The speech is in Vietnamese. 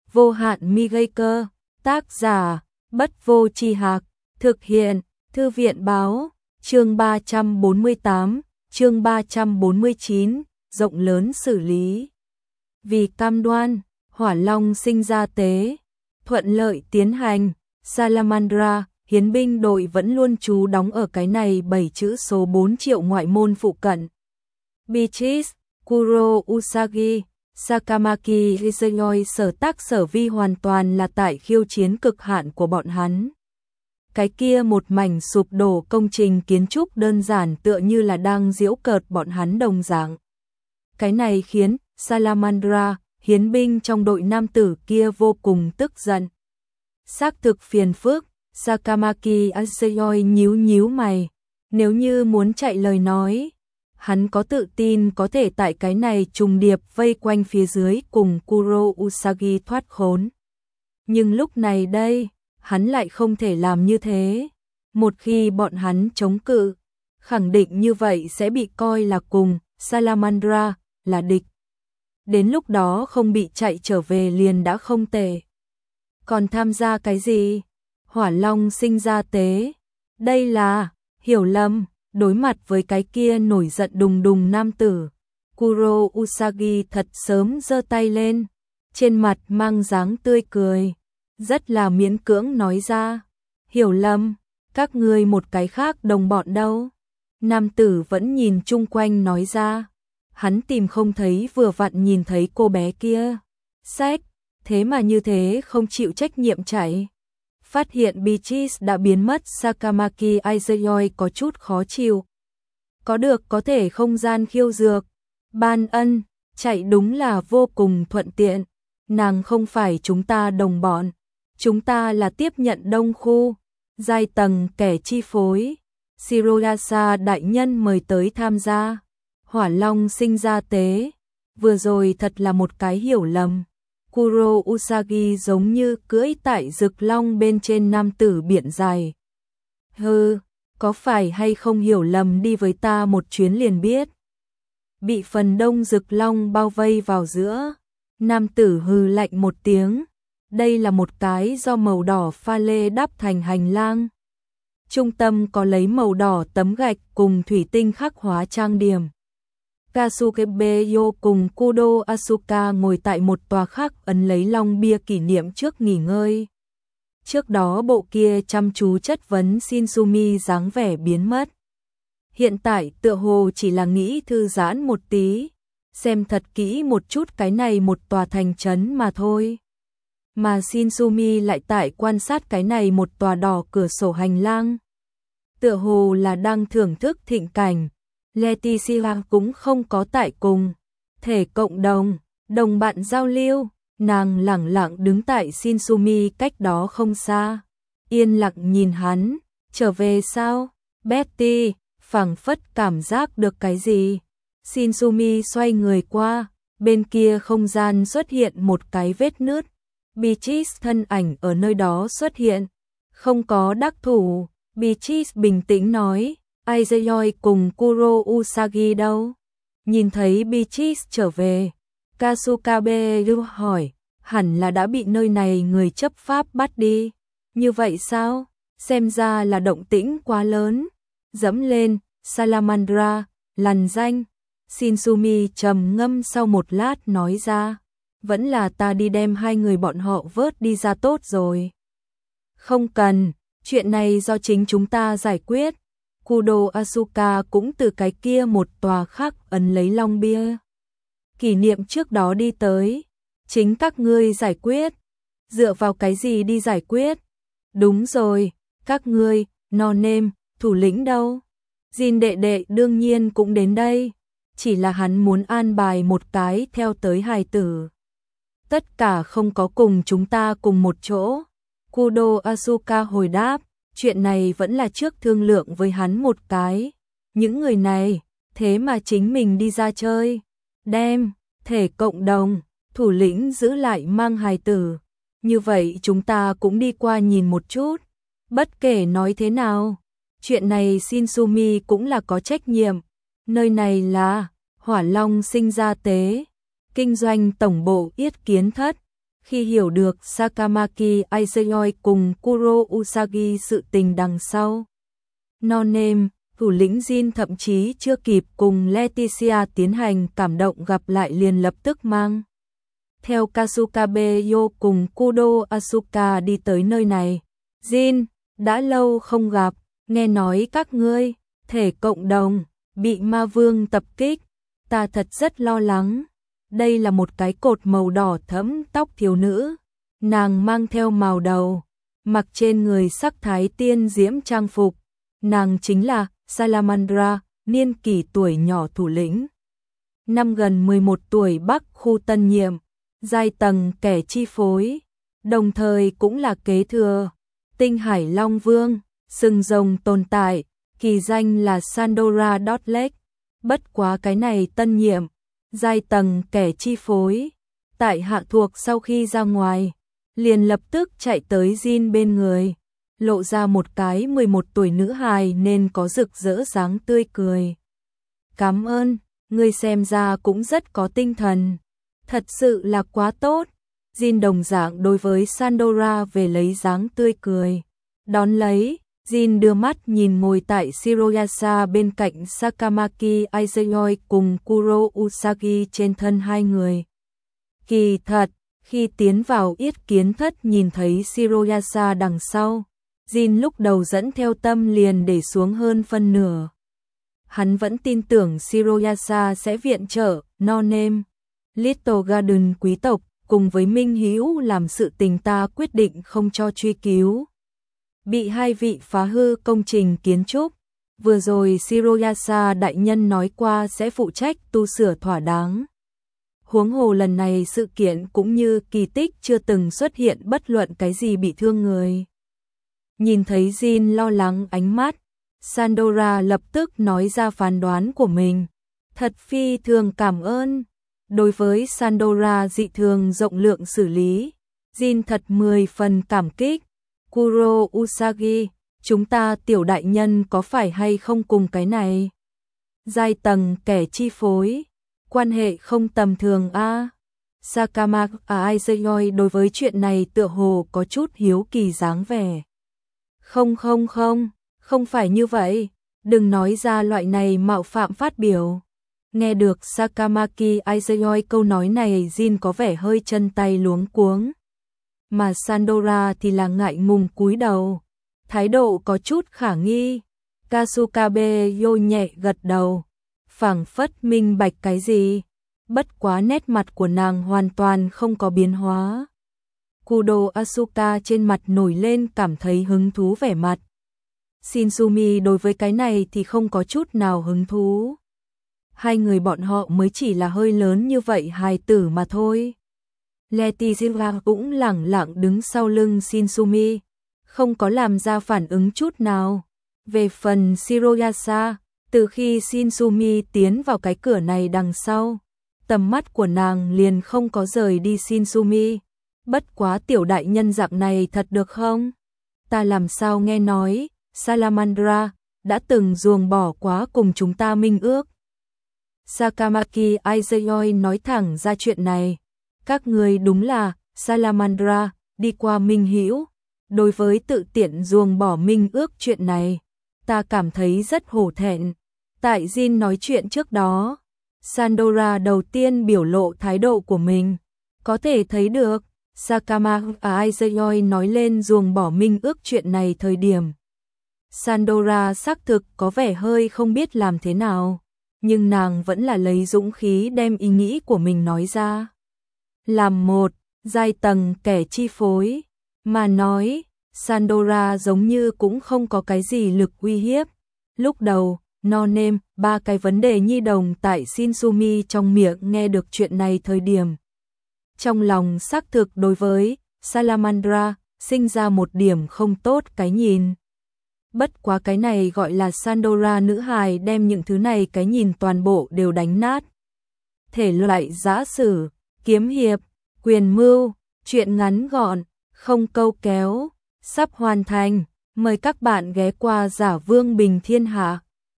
vô hạn mi gây cơ, tác giả, Bất Vô Tri Hạc, thực hiện, Thư viện Báo, chương 348, chương 349, rộng lớn xử lý. Vì cam đoan, Hỏa Long sinh ra tế, thuận lợi tiến hành, Salamandra, hiến binh đội vẫn luôn trú đóng ở cái này 7 chữ số 4 triệu ngoại môn phụ cận. Beaches, Kuro Usagi, Sakamaki Rizuyoi sở tác sở vi hoàn toàn là tại khiêu chiến cực hạn của bọn hắn. Cái kia một mảnh sụp đổ công trình kiến trúc đơn giản tựa như là đang giễu cợt bọn hắn đồng dạng. Cái này khiến Salamandra, hiến binh trong đội nam tử kia vô cùng tức giận. Xác thực phiền phức, Sakamaki Rizuyoi nhíu mày, nếu như muốn chạy lời nói, hắn có tự tin có thể tại cái này trùng điệp vây quanh phía dưới cùng Kuro Usagi thoát khốn. Nhưng lúc này đây, hắn lại không thể làm như thế. Một khi bọn hắn chống cự, khẳng định như vậy sẽ bị coi là cùng Salamandra là địch. Đến lúc đó không bị chạy trở về liền đã không tệ. Còn tham gia cái gì? Hỏa Long sinh ra tế. Đây là hiểu lầm. Đối mặt với cái kia nổi giận đùng đùng nam tử, Kuro Usagi thật sớm giơ tay lên, trên mặt mang dáng tươi cười, rất là miễn cưỡng nói ra, hiểu lầm, các ngươi một cái khác đồng bọn đâu. Nam tử vẫn nhìn chung quanh nói ra, hắn tìm không thấy vừa vặn nhìn thấy cô bé kia, sách, thế mà như thế không chịu trách nhiệm chạy. Phát hiện Beaches đã biến mất, Sakamaki Rizuyoi có chút khó chịu. Có được có thể không gian khiêu dược, ban ân, chạy đúng là vô cùng thuận tiện. Nàng không phải chúng ta đồng bọn, chúng ta là tiếp nhận đông khu, giai tầng kẻ chi phối. Shiroyasa đại nhân mời tới tham gia. Hỏa Long sinh ra tế, vừa rồi thật là một cái hiểu lầm. Kuro Usagi giống như cưỡi tại rực long bên trên nam tử biển dài. Hừ, có phải hay không hiểu lầm, đi với ta một chuyến liền biết. Bị phần đông rực long bao vây vào giữa, nam tử hừ lạnh một tiếng. Đây là một cái do màu đỏ pha lê đắp thành hành lang. Trung tâm có lấy màu đỏ tấm gạch cùng thủy tinh khắc hóa trang điểm. Kasukebeyo cùng Kudo Asuka ngồi tại một tòa khắc ấn lấy long bia kỷ niệm trước nghỉ ngơi. Trước đó bộ kia chăm chú chất vấn Shinsumi dáng vẻ biến mất. Hiện tại tựa hồ chỉ là nghĩ thư giãn một tí, xem thật kỹ một chút cái này một tòa thành trấn mà thôi. Mà Shinsumi lại tại quan sát cái này một tòa đỏ cửa sổ hành lang. Tựa hồ là đang thưởng thức thịnh cảnh. Leticia cũng không có tại cùng thể cộng đồng bạn giao lưu, nàng lẳng lặng đứng tại Shinsumi cách đó không xa, yên lặng nhìn hắn, trở về sao? Betty, phảng phất cảm giác được cái gì? Shinsumi xoay người qua, bên kia không gian xuất hiện một cái vết nứt, Beaches thân ảnh ở nơi đó xuất hiện, không có đắc thủ, Beaches bình tĩnh nói. Rizuyoi cùng Kuro Usagi đâu? Nhìn thấy Beaches trở về, Kasukabe hỏi, hẳn là đã bị nơi này người chấp pháp bắt đi. Như vậy sao? Xem ra là động tĩnh quá lớn. Dẫm lên, Salamandra, lằn danh. Shinsumi trầm ngâm sau một lát nói ra, vẫn là ta đi đem hai người bọn họ vớt đi ra tốt rồi. Không cần, chuyện này do chính chúng ta giải quyết. Kudo Asuka cũng từ cái kia một tòa khắc ấn lấy long bia kỷ niệm trước đó đi tới. Chính các ngươi giải quyết. Dựa vào cái gì đi giải quyết? Đúng rồi, các ngươi, No-name, thủ lĩnh đâu? Jin đệ đệ đương nhiên cũng đến đây, chỉ là hắn muốn an bài một cái theo tới hài tử. Tất cả không có cùng chúng ta cùng một chỗ. Kudo Asuka hồi đáp. Chuyện này vẫn là trước thương lượng với hắn một cái. Những người này, thế mà chính mình đi ra chơi. Đem, thể cộng đồng, thủ lĩnh giữ lại mang hài tử. Như vậy chúng ta cũng đi qua nhìn một chút. Bất kể nói thế nào, chuyện này Shinsumi cũng là có trách nhiệm. Nơi này là Hỏa Long sinh ra tế, kinh doanh tổng bộ Yết Kiến Thất. Khi hiểu được Sakamaki Aizuyoi cùng Kuro Usagi sự tình đằng sau, No Name, thủ lĩnh Jin thậm chí chưa kịp cùng Leticia tiến hành cảm động gặp lại liền lập tức mang theo Kasukabe Yo cùng Kudo Asuka đi tới nơi này. Jin, đã lâu không gặp, nghe nói các ngươi, thể cộng đồng, bị ma vương tập kích, ta thật rất lo lắng. Đây là một cái cột màu đỏ thẫm tóc thiếu nữ, nàng mang theo màu đầu, mặc trên người sắc thái tiên diễm trang phục, nàng chính là Salamandra, niên kỷ tuổi nhỏ thủ lĩnh. Năm gần 11 tuổi Bắc khu tân nhiệm, giai tầng kẻ chi phối, đồng thời cũng là kế thừa Tinh Hải Long Vương, sừng rồng tồn tại, kỳ danh là Sandora Dotleg. Bất quá cái này tân nhiệm, giai tầng kẻ chi phối, tại hạ thuộc sau khi ra ngoài, liền lập tức chạy tới Jin bên người, lộ ra một cái 11 tuổi nữ hài nên có rực rỡ dáng tươi cười. Cảm ơn, ngươi xem ra cũng rất có tinh thần, thật sự là quá tốt. Jin đồng dạng đối với Sandora về lấy dáng tươi cười. Đón lấy, Jin đưa mắt nhìn ngồi tại Shiroyasa bên cạnh Sakamaki Aizuyoi cùng Kuro Usagi trên thân hai người. Kỳ thật, khi tiến vào Yết Kiến Thất nhìn thấy Shiroyasa đằng sau, Jin lúc đầu dẫn theo tâm liền để xuống hơn phân nửa. Hắn vẫn tin tưởng Shiroyasa sẽ viện trợ No Name, Little Garden quý tộc, cùng với Minh Hữu làm sự tình ta quyết định không cho truy cứu. Bị hai vị phá hư công trình kiến trúc, vừa rồi Shiroyasa đại nhân nói qua sẽ phụ trách tu sửa thỏa đáng. Huống hồ lần này sự kiện cũng như kỳ tích chưa từng xuất hiện bất luận cái gì bị thương người. Nhìn thấy Jin lo lắng ánh mắt, Sandora lập tức nói ra phán đoán của mình. Thật phi thường cảm ơn. Đối với Sandora dị thường rộng lượng xử lý, Jin thật 10 phần cảm kích. Kuro Usagi, chúng ta tiểu đại nhân có phải hay không cùng cái này? Giai tầng kẻ chi phối, quan hệ không tầm thường a. Sakamaki Aizuyoi đối với chuyện này tựa hồ có chút hiếu kỳ dáng vẻ. Không phải như vậy, đừng nói ra loại này mạo phạm phát biểu. Nghe được Sakamaki Aizuyoi câu nói này, Jin có vẻ hơi chân tay luống cuống. Mà Sandora thì là ngại ngùng cúi đầu, thái độ có chút khả nghi. Kasukabe Yo nhẹ gật đầu, phảng phất minh bạch cái gì, bất quá nét mặt của nàng hoàn toàn không có biến hóa. Kudo Asuka trên mặt nổi lên cảm thấy hứng thú vẻ mặt. Shinsumi đối với cái này thì không có chút nào hứng thú. Hai người bọn họ mới chỉ là hơi lớn như vậy hài tử mà thôi. Leticia cũng lẳng lặng đứng sau lưng Shinsumi, không có làm ra phản ứng chút nào. Về phần Shiroyasa, từ khi Shinsumi tiến vào cái cửa này đằng sau, tầm mắt của nàng liền không có rời đi Shinsumi. Bất quá tiểu đại nhân dạng này thật được không? Ta làm sao nghe nói, Salamandra đã từng ruồng bỏ quá cùng chúng ta minh ước. Sakamaki Aizuyoi nói thẳng ra chuyện này. Các người đúng là Salamandra, đi qua minh hữu. Đối với tự tiện ruồng bỏ minh ước chuyện này, ta cảm thấy rất hổ thẹn. Tại Jin nói chuyện trước đó, Sandora đầu tiên biểu lộ thái độ của mình. Có thể thấy được, Sakamaki Aizuyoi nói lên ruồng bỏ minh ước chuyện này thời điểm. Sandora xác thực có vẻ hơi không biết làm thế nào, nhưng nàng vẫn là lấy dũng khí đem ý nghĩ của mình nói ra. Làm một, giai tầng kẻ chi phối, mà nói, Sandora giống như cũng không có cái gì lực uy hiếp. Lúc đầu, No Name, ba cái vấn đề nhi đồng tại Shinsumi trong miệng nghe được chuyện này thời điểm. Trong lòng xác thực đối với Salamandra, sinh ra một điểm không tốt cái nhìn. Bất quá cái này gọi là Sandora nữ hài đem những thứ này cái nhìn toàn bộ đều đánh nát. Thể loại giã sử, kiếm hiệp, quyền mưu, chuyện ngắn gọn, không câu kéo, sắp hoàn thành. Mời các bạn ghé qua Giả Vương Bình Thiên Hạ.